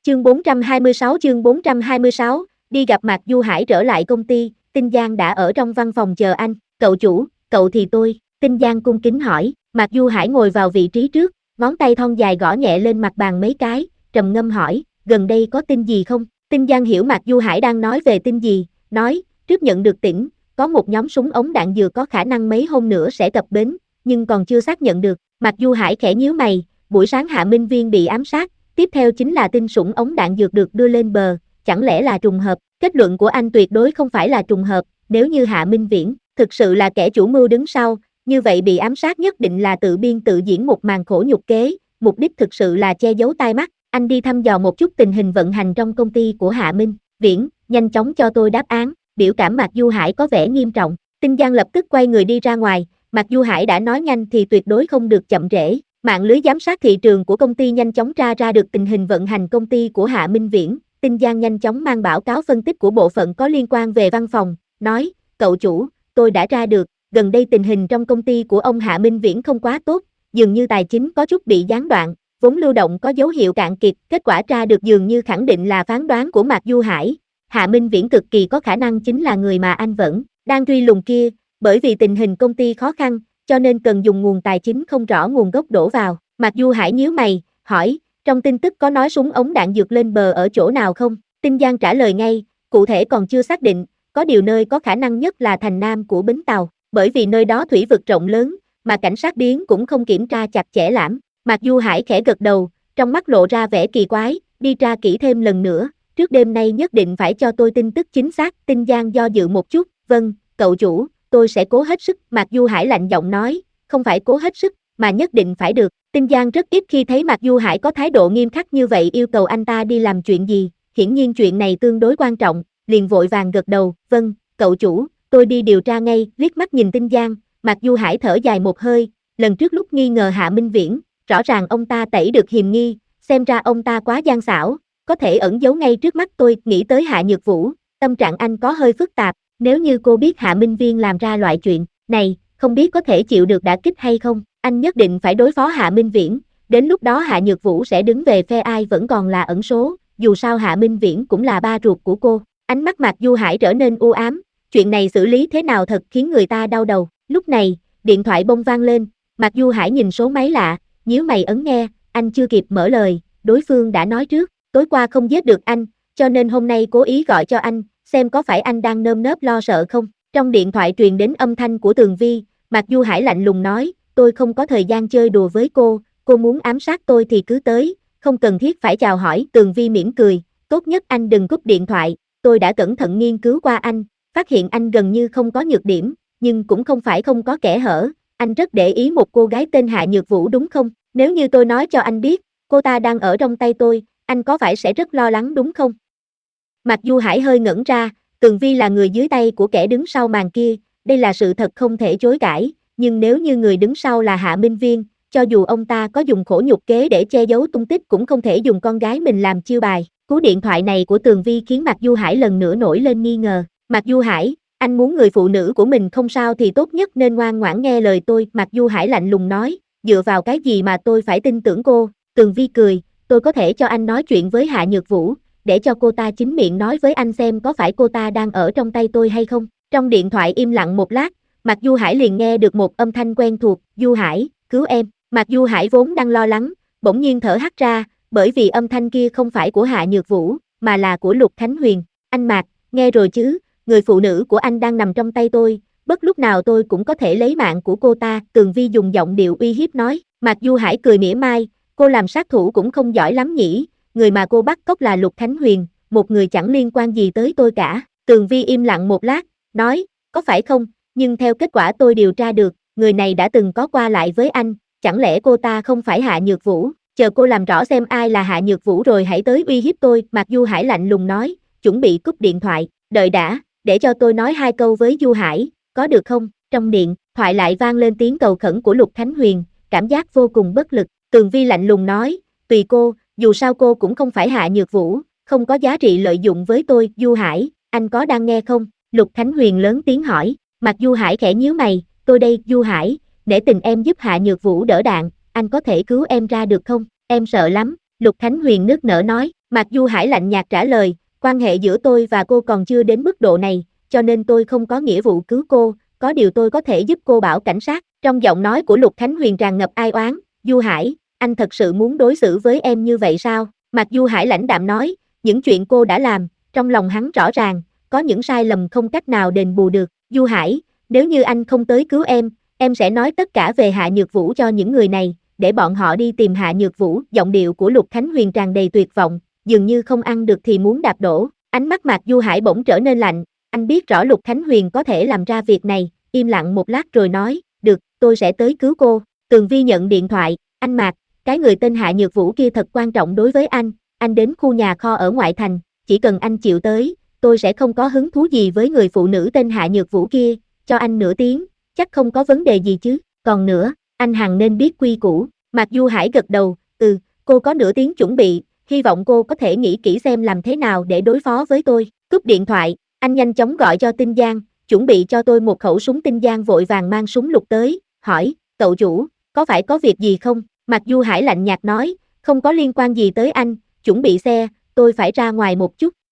Chương 426, đi gặp Mạc Du Hải trở lại công ty, Tinh Giang đã ở trong văn phòng chờ anh, cậu chủ, cậu thì tôi, Tinh Giang cung kính hỏi, Mạc Du Hải ngồi vào vị trí trước, ngón tay thon dài gõ nhẹ lên mặt bàn mấy cái, trầm ngâm hỏi, gần đây có tin gì không? Tinh Giang hiểu Mạc Du Hải đang nói về tin gì, nói, trước nhận được tỉnh, có một nhóm súng ống đạn dược có khả năng mấy hôm nữa sẽ cập bến, nhưng còn chưa xác nhận được. Mạc Du Hải khẽ nhíu mày, buổi sáng Hạ Minh Viên bị ám sát, tiếp theo chính là tin súng ống đạn dược được đưa lên bờ, chẳng lẽ là trùng hợp? Kết luận của anh tuyệt đối không phải là trùng hợp, nếu như Hạ Minh Viễn thực sự là kẻ chủ mưu đứng sau, như vậy bị ám sát nhất định là tự biên tự diễn một màn khổ nhục kế, mục đích thực sự là che giấu tai mắt. Anh đi thăm dò một chút tình hình vận hành trong công ty của Hạ Minh Viễn, nhanh chóng cho tôi đáp án. Biểu cảm Mạc Du Hải có vẻ nghiêm trọng. Tinh Giang lập tức quay người đi ra ngoài, Mạc Du Hải đã nói nhanh thì tuyệt đối không được chậm trễ. Mạng lưới giám sát thị trường của công ty nhanh chóng tra ra được tình hình vận hành công ty của Hạ Minh Viễn. Tinh Giang nhanh chóng mang báo cáo phân tích của bộ phận có liên quan về văn phòng, nói, cậu chủ, tôi đã tra được, gần đây tình hình trong công ty của ông Hạ Minh Viễn không quá tốt, dường như tài chính có chút bị gián đoạn, vốn lưu động có dấu hiệu cạn kiệt, kết quả tra được dường như khẳng định là phán đoán của Mạc Du Hải. Hạ Minh Viễn cực kỳ có khả năng chính là người mà anh vẫn đang truy lùng kia, bởi vì tình hình công ty khó khăn, cho nên cần dùng nguồn tài chính không rõ nguồn gốc đổ vào. Mạc Du Hải nhíu mày, hỏi, trong tin tức có nói súng ống đạn dược lên bờ ở chỗ nào không? Tinh Giang trả lời ngay, cụ thể còn chưa xác định, có điều nơi có khả năng nhất là thành nam của bến tàu, bởi vì nơi đó thủy vực rộng lớn, mà cảnh sát biến cũng không kiểm tra chặt chẽ lắm. Mạc Du Hải khẽ gật đầu, trong mắt lộ ra vẻ kỳ quái, đi tra kỹ thêm lần nữa, trước đêm nay nhất định phải cho tôi tin tức chính xác. Tinh Giang do dự một chút, vâng, cậu chủ, tôi sẽ cố hết sức. Mạc Du Hải lạnh giọng nói, không phải cố hết sức, mà nhất định phải được. Tinh Giang rất ít khi thấy Mạc Du Hải có thái độ nghiêm khắc như vậy yêu cầu anh ta đi làm chuyện gì, hiển nhiên chuyện này tương đối quan trọng, liền vội vàng gật đầu, vâng, cậu chủ, tôi đi điều tra ngay. Liếc mắt nhìn Tinh Giang, Mạc Du Hải thở dài một hơi, lần trước lúc nghi ngờ Hạ Minh Viễn, rõ ràng ông ta tẩy được hiềm nghi, xem ra ông ta quá gian xảo, có thể ẩn giấu ngay trước mắt tôi. Nghĩ tới Hạ Nhược Vũ, tâm trạng anh có hơi phức tạp, nếu như cô biết Hạ Minh Viên làm ra loại chuyện này, không biết có thể chịu được đả kích hay không. Anh nhất định phải đối phó Hạ Minh Viễn, đến lúc đó Hạ Nhược Vũ sẽ đứng về phe ai vẫn còn là ẩn số, dù sao Hạ Minh Viễn cũng là ba ruột của cô. Ánh mắt Mạc Du Hải trở nên u ám, chuyện này xử lý thế nào thật khiến người ta đau đầu. Lúc này, điện thoại bông vang lên, Mạc Du Hải nhìn số máy lạ, nhíu mày ấn nghe, anh chưa kịp mở lời, đối phương đã nói trước, tối qua không giết được anh, cho nên hôm nay cố ý gọi cho anh, xem có phải anh đang nơm nớp lo sợ không. Trong điện thoại truyền đến âm thanh của Tường Vi, Mạc Du Hải lạnh lùng nói, tôi không có thời gian chơi đùa với cô muốn ám sát tôi thì cứ tới, không cần thiết phải chào hỏi. Tường Vi mỉm cười, tốt nhất anh đừng cúp điện thoại, tôi đã cẩn thận nghiên cứu qua anh, phát hiện anh gần như không có nhược điểm, nhưng cũng không phải không có kẽ hở, anh rất để ý một cô gái tên Hạ Nhược Vũ đúng không? Nếu như tôi nói cho anh biết, cô ta đang ở trong tay tôi, anh có phải sẽ rất lo lắng đúng không? Mạc Du Hải hơi ngẩn ra, Tường Vi là người dưới tay của kẻ đứng sau màn kia, đây là sự thật không thể chối cãi, nhưng nếu như người đứng sau là Hạ Minh Viên, cho dù ông ta có dùng khổ nhục kế để che giấu tung tích cũng không thể dùng con gái mình làm chiêu bài. Cú điện thoại này của Tường Vi khiến Mạc Du Hải lần nữa nổi lên nghi ngờ. Mạc Du Hải, anh muốn người phụ nữ của mình không sao thì tốt nhất nên ngoan ngoãn nghe lời tôi. Mạc Du Hải lạnh lùng nói, dựa vào cái gì mà tôi phải tin tưởng cô? Tường Vi cười, tôi có thể cho anh nói chuyện với Hạ Nhược Vũ, để cho cô ta chính miệng nói với anh xem có phải cô ta đang ở trong tay tôi hay không. Trong điện thoại im lặng một lát, Mạc Du Hải liền nghe được một âm thanh quen thuộc, Du Hải, cứu em. Mạc Du Hải vốn đang lo lắng, bỗng nhiên thở hắt ra, bởi vì âm thanh kia không phải của Hạ Nhược Vũ, mà là của Lục Khánh Huyền. Anh Mạc, nghe rồi chứ, người phụ nữ của anh đang nằm trong tay tôi, bất lúc nào tôi cũng có thể lấy mạng của cô ta. Tường Vi dùng giọng điệu uy hiếp nói. Mạc Du Hải cười mỉa mai, cô làm sát thủ cũng không giỏi lắm nhỉ, người mà cô bắt cóc là Lục Khánh Huyền, một người chẳng liên quan gì tới tôi cả. Tường Vi im lặng một lát, nói, có phải không, nhưng theo kết quả tôi điều tra được, người này đã từng có qua lại với anh, chẳng lẽ cô ta không phải Hạ Nhược Vũ? Chờ cô làm rõ xem ai là Hạ Nhược Vũ rồi hãy tới uy hiếp tôi. Mạc Du Hải lạnh lùng nói, chuẩn bị cúp điện thoại, đợi đã, để cho tôi nói hai câu với Du Hải, có được không? Trong điện thoại lại vang lên tiếng cầu khẩn của Lục Khánh Huyền, cảm giác vô cùng bất lực. Tường Vi lạnh lùng nói, tùy cô, dù sao cô cũng không phải Hạ Nhược Vũ, không có giá trị lợi dụng với tôi. Du Hải, anh có đang nghe không? Lục Khánh Huyền lớn tiếng hỏi. Mạc Du Hải khẽ nhíu mày, tôi đây, Du Hải, để tình em giúp Hạ Nhược Vũ đỡ đạn, anh có thể cứu em ra được không? Em sợ lắm. Lục Khánh Huyền nức nở nói, Mạc Du Hải lạnh nhạt trả lời, quan hệ giữa tôi và cô còn chưa đến mức độ này, cho nên tôi không có nghĩa vụ cứu cô, có điều tôi có thể giúp cô bảo cảnh sát. Trong giọng nói của Lục Khánh Huyền tràn ngập ai oán, Du Hải, anh thật sự muốn đối xử với em như vậy sao? Mạc Du Hải lãnh đạm nói, những chuyện cô đã làm, trong lòng hắn rõ ràng, có những sai lầm không cách nào đền bù được. Du Hải, nếu như anh không tới cứu em sẽ nói tất cả về Hạ Nhược Vũ cho những người này, để bọn họ đi tìm Hạ Nhược Vũ. Giọng điệu của Lục Khánh Huyền tràn đầy tuyệt vọng, dường như không ăn được thì muốn đạp đổ. Ánh mắt Mạc Du Hải bỗng trở nên lạnh, anh biết rõ Lục Khánh Huyền có thể làm ra việc này, im lặng một lát rồi nói, được, tôi sẽ tới cứu cô. Tường Vi nhận điện thoại, anh Mạc, cái người tên Hạ Nhược Vũ kia thật quan trọng đối với anh đến khu nhà kho ở ngoại thành, chỉ cần anh chịu tới, tôi sẽ không có hứng thú gì với người phụ nữ tên Hạ Nhược Vũ kia, cho anh nửa tiếng, chắc không có vấn đề gì chứ, còn nữa, anh hằng nên biết quy củ. Mạc Du Hải gật đầu, cô có nửa tiếng chuẩn bị, hy vọng cô có thể nghĩ kỹ xem làm thế nào để đối phó với tôi. Cúp điện thoại, anh nhanh chóng gọi cho Tinh Giang, chuẩn bị cho tôi một khẩu súng. Tinh Giang vội vàng mang súng lục tới, hỏi, cậu chủ, có phải có việc gì không? Mạc Du Hải lạnh nhạt nói, không có liên quan gì tới anh, chuẩn bị xe, tôi phải ra ngoài một chút.